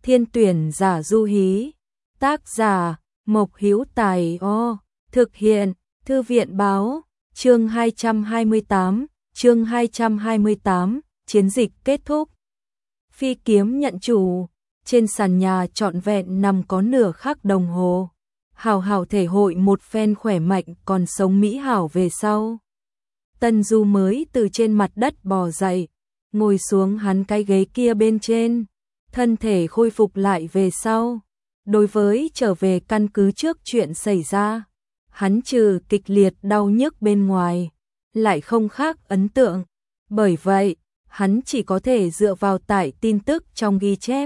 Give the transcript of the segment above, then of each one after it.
Thiên tuyển giả du hí. Tác giả Mộc Hữu Tài. Thực hiện Thư viện báo. Chương 228. Chương 228. Chiến dịch kết thúc. Phi kiếm nhận chủ. Trên sàn nhà trọn vẹn nằm có nửa khắc đồng hồ. Hào hào thể hội một phen khỏe mạnh còn sống mỹ hảo về sau. Tân Du mới từ trên mặt đất bò dậy, ngồi xuống hắn cái ghế kia bên trên, thân thể khôi phục lại về sau. Đối với trở về căn cứ trước chuyện xảy ra, hắn trừ kịch liệt đau nhức bên ngoài, lại không khác ấn tượng. Bởi vậy, hắn chỉ có thể dựa vào tải tin tức trong ghi chép.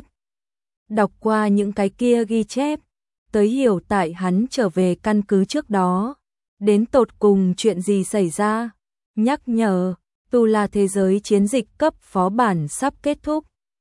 Đọc qua những cái kia ghi chép, tới hiểu tại hắn trở về căn cứ trước đó, đến tột cùng chuyện gì xảy ra. Nhắc nhở, Tu La thế giới chiến dịch cấp phó bản sắp kết thúc.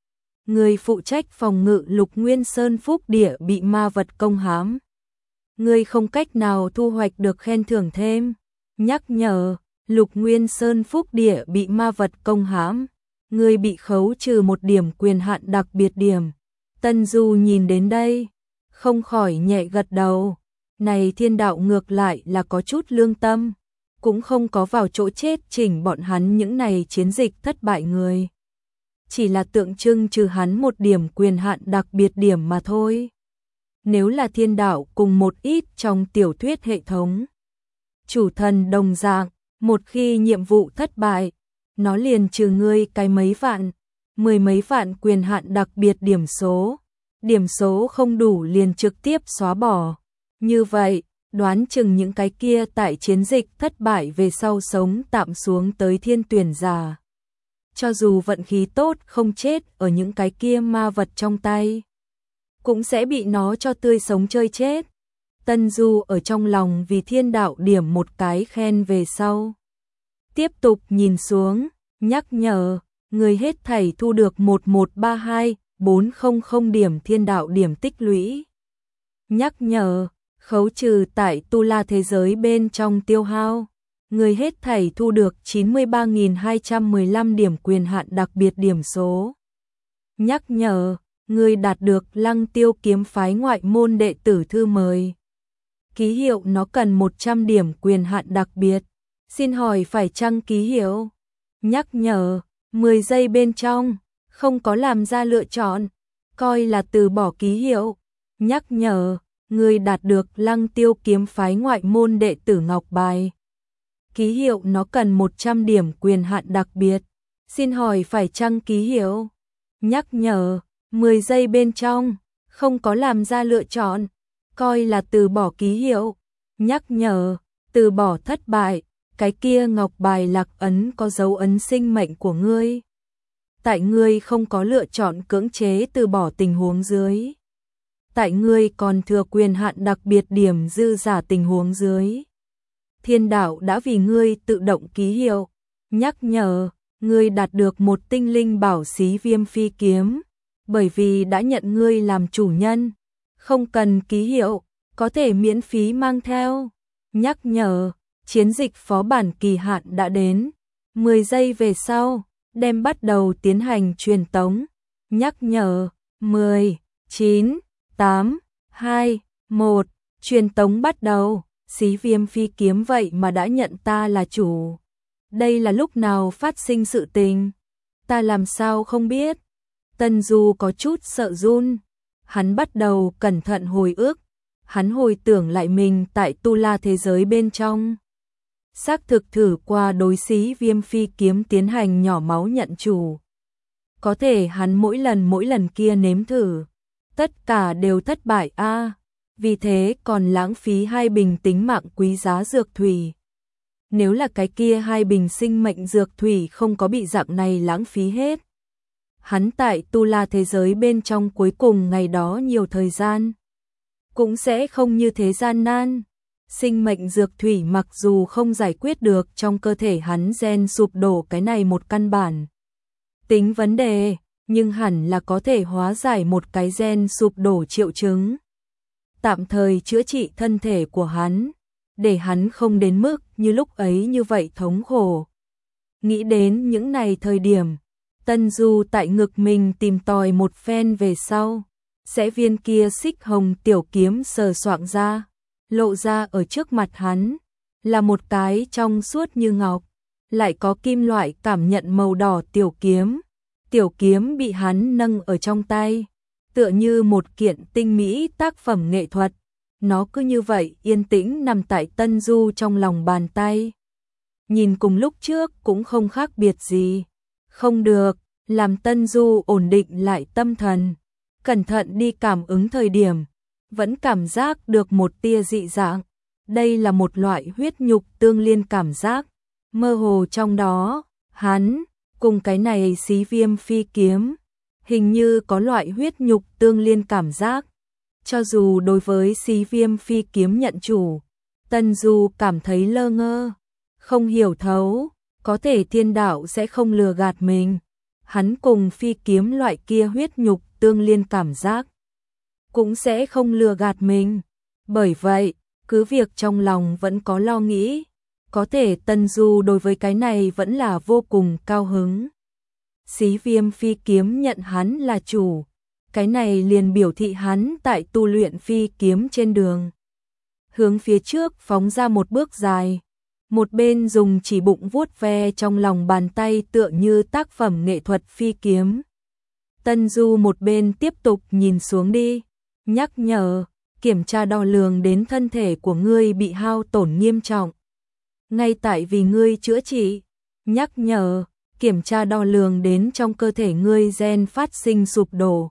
Người phụ trách phòng ngự Lục Nguyên Sơn Phúc Địa bị ma vật công hãm. Người không cách nào thu hoạch được khen thưởng thêm. Nhắc nhở, Lục Nguyên Sơn Phúc Địa bị ma vật công hãm. Người bị khấu trừ 1 điểm quyền hạn đặc biệt điểm. Tân Du nhìn đến đây, không khỏi nhẹ gật đầu. Này thiên đạo ngược lại là có chút lương tâm, cũng không có vào chỗ chết chỉnh bọn hắn những này chiến dịch thất bại người. Chỉ là tượng trưng trừ hắn 1 điểm quyền hạn đặc biệt điểm mà thôi. Nếu là thiên đạo cùng một ít trong tiểu thuyết hệ thống, chủ thần đồng dạng, một khi nhiệm vụ thất bại, nó liền trừ ngươi cái mấy vạn, 10 mấy vạn quyền hạn đặc biệt điểm số. Điểm số không đủ liền trực tiếp xóa bỏ. Như vậy, đoán chừng những cái kia tại chiến dịch thất bại về sau sống tạm xuống tới thiên tuyển giả, cho dù vận khí tốt không chết ở những cái kia ma vật trong tay, cũng sẽ bị nó cho tươi sống chơi chết. Tân Du ở trong lòng vì thiên đạo điểm một cái khen về sau. Tiếp tục nhìn xuống, nhắc nhở, người hết thảy thu được 1132400 điểm thiên đạo điểm tích lũy. Nhắc nhở, khấu trừ tại Tu La thế giới bên trong tiêu hao. Người hết thảy thu được 93.215 điểm quyền hạn đặc biệt điểm số. Nhắc nhở, người đạt được Lăng Tiêu kiếm phái ngoại môn đệ tử thư mời. Ký hiệu nó cần 100 điểm quyền hạn đặc biệt. Xin hỏi phải chăng ký hiệu? Nhắc nhở, 10 giây bên trong, không có làm ra lựa chọn, coi là từ bỏ ký hiệu. Nhắc nhở, người đạt được Lăng Tiêu kiếm phái ngoại môn đệ tử ngọc bài. Ký hiệu nó cần 100 điểm quyền hạn đặc biệt. Xin hỏi phải chăng ký hiệu? Nhắc nhở, 10 giây bên trong, không có làm ra lựa chọn, coi là từ bỏ ký hiệu. Nhắc nhở, từ bỏ thất bại, cái kia ngọc bài lạc ấn có dấu ấn sinh mệnh của ngươi. Tại ngươi không có lựa chọn cưỡng chế từ bỏ tình huống dưới. Tại ngươi còn thừa quyền hạn đặc biệt điểm dư giả tình huống dưới. Thiên đạo đã vì ngươi tự động ký hiệu. Nhắc nhở, ngươi đạt được 1 tinh linh bảo xí viêm phi kiếm. Bởi vì đã nhận ngươi làm chủ nhân, không cần ký hiệu, có thể miễn phí mang theo. Nhắc nhở, chiến dịch phó bản kỳ hạn đã đến. 10 giây về sau, đem bắt đầu tiến hành truyền tống. Nhắc nhở, 10, 9, 8, 2, 1, truyền tống bắt đầu. Xí viêm phi kiếm vậy mà đã nhận ta là chủ. Đây là lúc nào phát sinh sự tình? Ta làm sao không biết? Tân Du có chút sợ run. Hắn bắt đầu cẩn thận hồi ức. Hắn hồi tưởng lại mình tại Tu La thế giới bên trong. Xác thực thử qua đối xí viêm phi kiếm tiến hành nhỏ máu nhận chủ. Có thể hắn mỗi lần kia nếm thử, tất cả đều thất bại a. Vì thế còn lãng phí 2 bình tính mạng quý giá dược thủy. Nếu là cái kia 2 bình sinh mệnh dược thủy không có bị dạng này lãng phí hết, hắn tại Tu La thế giới bên trong cuối cùng ngày đó nhiều thời gian, cũng sẽ không như thế gian nan. Sinh mệnh dược thủy mặc dù không giải quyết được trong cơ thể hắn gen sụp đổ cái này một căn bản tính vấn đề, nhưng hẳn là có thể hóa giải một cái gen sụp đổ triệu chứng. Tạm thời chữa trị thân thể của hắn, để hắn không đến mức như lúc ấy như vậy thống khổ. Nghĩ đến những này thời điểm, Tân Du tại ngực mình tìm tòi một phen về sau, sẽ viên kia xích hồng tiểu kiếm sờ soạng ra, lộ ra ở trước mặt hắn, là một cái trong suốt như ngọc, lại có kim loại cảm nhận màu đỏ tiểu kiếm. Tiểu kiếm bị hắn nâng ở trong tay, tựa như một kiện tinh mỹ tác phẩm nghệ thuật. Nó cứ như vậy yên tĩnh nằm tại Tân Du trong lòng bàn tay. Nhìn cùng lúc trước cũng không khác biệt gì. Không được, làm Tân Du ổn định lại tâm thần. Cẩn thận đi cảm ứng thời điểm, vẫn cảm giác được một tia dị dạng. Đây là một loại huyết nhục tương liên cảm giác. Mơ hồ trong đó, hắn cùng cái này xí viêm phi kiếm, hình như có loại huyết nhục tương liên cảm giác. Cho dù đối với xí viêm phi kiếm nhận chủ, Tân Du cảm thấy lơ ngơ, không hiểu thấu, có thể thiên đạo sẽ không lừa gạt mình. Hắn cùng phi kiếm loại kia huyết nhục tương liên cảm giác, cũng sẽ không lừa gạt mình. Bởi vậy, cứ việc trong lòng vẫn có lo nghĩ, có thể Tân Du đối với cái này vẫn là vô cùng cao hứng. Xí viêm phi kiếm nhận hắn là chủ, cái này liền biểu thị hắn tại tu luyện phi kiếm trên đường. Hướng phía trước phóng ra một bước dài, một bên dùng chỉ bụng vuốt ve trong lòng bàn tay tựa như tác phẩm nghệ thuật phi kiếm. Tân Du một bên tiếp tục nhìn xuống đi, nhắc nhở, kiểm tra đo lường đến thân thể của ngươi bị hao tổn nghiêm trọng. Ngay tại vì ngươi chữa trị, nhắc nhở, kiểm tra đo lường đến trong cơ thể ngươi gen phát sinh sụp đổ.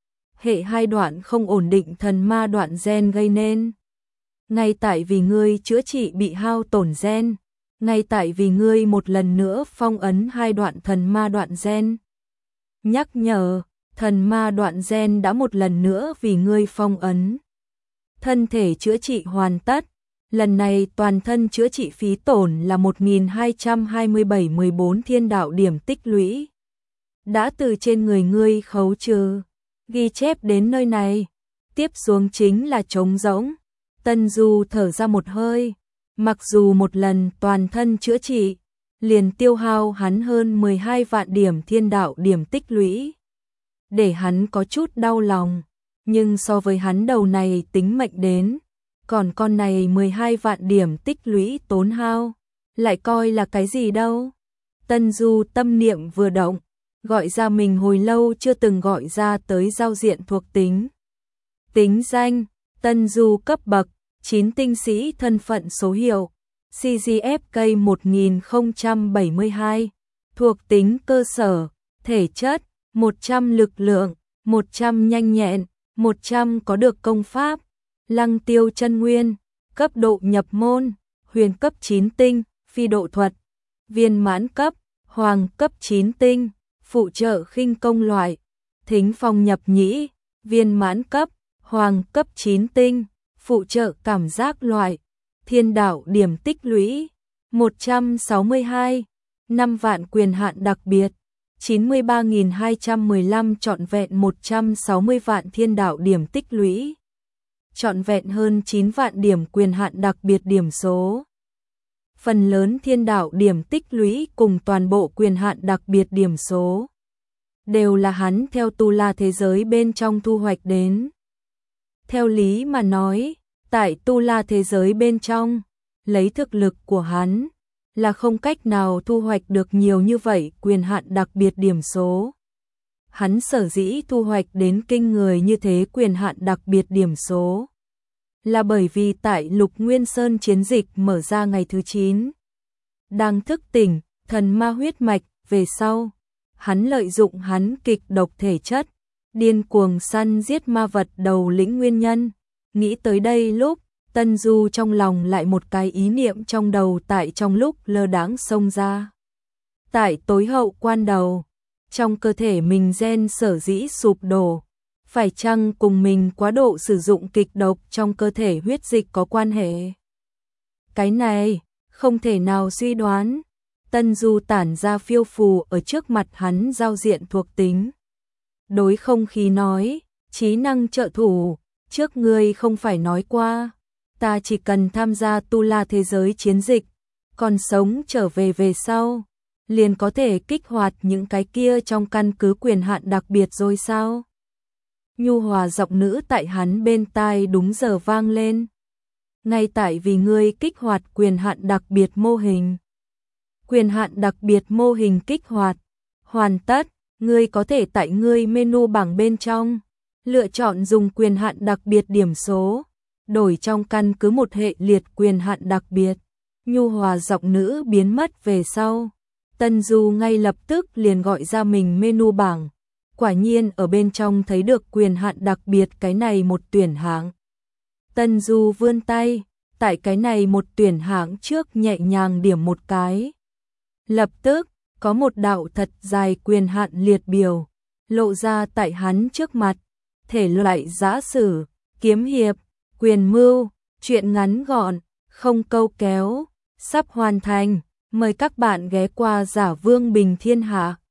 Hệ hai đoạn không ổn định thần ma đoạn gen gây nên. Ngay tại vì ngươi chữa trị bị hao tổn gen, ngay tại vì ngươi một lần nữa phong ấn hai đoạn thần ma đoạn gen. Nhắc nhở, thần ma đoạn gen đã một lần nữa vì ngươi phong ấn. Thân thể chữa trị hoàn tất, lần này toàn thân chữa trị phí tổn là 1227-14 thiên đạo điểm tích lũy. Đã từ trên người ngươi khấu trừ, ghi chép đến nơi này, tiếp xuống chính là trống rỗng. Tân Du thở ra một hơi, mặc dù một lần toàn thân chữa trị, liền tiêu hao hắn hơn 12 vạn điểm thiên đạo điểm tích lũy. Để hắn có chút đau lòng, nhưng so với hắn đầu này tính mệnh đến, còn con này 12 vạn điểm tích lũy tốn hao, lại coi là cái gì đâu. Tân Du tâm niệm vừa động, gọi ra mình hồi lâu chưa từng gọi ra tới giao diện thuộc tính. Tính danh, Tân Du cấp bậc, 9 tinh sĩ thân phận số hiệu, CGFK 1072, thuộc tính cơ sở, thể chất, 100 lực lượng, 100 nhanh nhẹn, 100 có được công pháp, lăng tiêu chân nguyên, cấp độ nhập môn, huyền cấp 9 tinh, phi độ thuật, viên mãn cấp, hoàng cấp 9 tinh, phụ trợ khinh công loại, thính phong nhập nhĩ, viên mãn cấp, hoàng cấp 9 tinh, phụ trợ cảm giác loại, thiên đạo điểm tích lũy, 162, 5 vạn quyền hạn đặc biệt, 93.215 trọn vẹn 160 vạn thiên đạo điểm tích lũy, trọn vẹn hơn 9 vạn điểm quyền hạn đặc biệt điểm số. Phần lớn thiên đạo điểm tích lũy cùng toàn bộ quyền hạn đặc biệt điểm số đều là hắn theo tu la thế giới bên trong thu hoạch đến. Theo lý mà nói, tại tu la thế giới bên trong, lấy thực lực của hắn là không cách nào thu hoạch được nhiều như vậy quyền hạn đặc biệt điểm số. Hắn sở dĩ thu hoạch đến kinh người như thế quyền hạn đặc biệt điểm số, là bởi vì tại Lục Nguyên Sơn chiến dịch mở ra ngày thứ 9, đang thức tỉnh thần ma huyết mạch về sau, hắn lợi dụng hắn kịch độc thể chất, điên cuồng săn giết ma vật đầu lĩnh nguyên nhân. Nghĩ tới đây lúc, Tân Du trong lòng lại một cái ý niệm trong đầu tại trong lúc lơ đãng xông ra. Tại tối hậu quan đầu, trong cơ thể mình gen sở dĩ sụp đổ, phải chăng cùng mình quá độ sử dụng kịch độc trong cơ thể huyết dịch có quan hệ? Cái này, không thể nào suy đoán. Tân Du tản ra phiêu phù ở trước mặt hắn giao diện thuộc tính. Đối không khí nói, trí năng trợ thủ, trước ngươi không phải nói qua, ta chỉ cần tham gia tu la thế giới chiến dịch, còn sống trở về về sau, liền có thể kích hoạt những cái kia trong căn cứ quyền hạn đặc biệt rồi sao? nhu hòa giọng nữ tại hắn bên tai đúng giờ vang lên. Ngay tại vì ngươi kích hoạt quyền hạn đặc biệt mô hình. Quyền hạn đặc biệt mô hình kích hoạt. Hoàn tất, ngươi có thể tại ngươi menu bảng bên trong lựa chọn dùng quyền hạn đặc biệt điểm số, đổi trong căn cứ một hệ liệt quyền hạn đặc biệt. Nhu hòa giọng nữ biến mất về sau. Tân Du ngay lập tức liền gọi ra mình menu bảng. Quả nhiên ở bên trong thấy được quyền hạn đặc biệt cái này một tuyển hạng. Tân Du vươn tay, tại cái này một tuyển hạng trước nhẹ nhàng điểm một cái. Lập tức, có một đạo thật dài quyền hạn liệt biểu, lộ ra tại hắn trước mặt. Thể loại giã sử, kiếm hiệp, quyền mưu, truyện ngắn gọn, không câu kéo, sắp hoàn thành. Mời các bạn ghé qua Giả Vương Bình Thiên Hạ.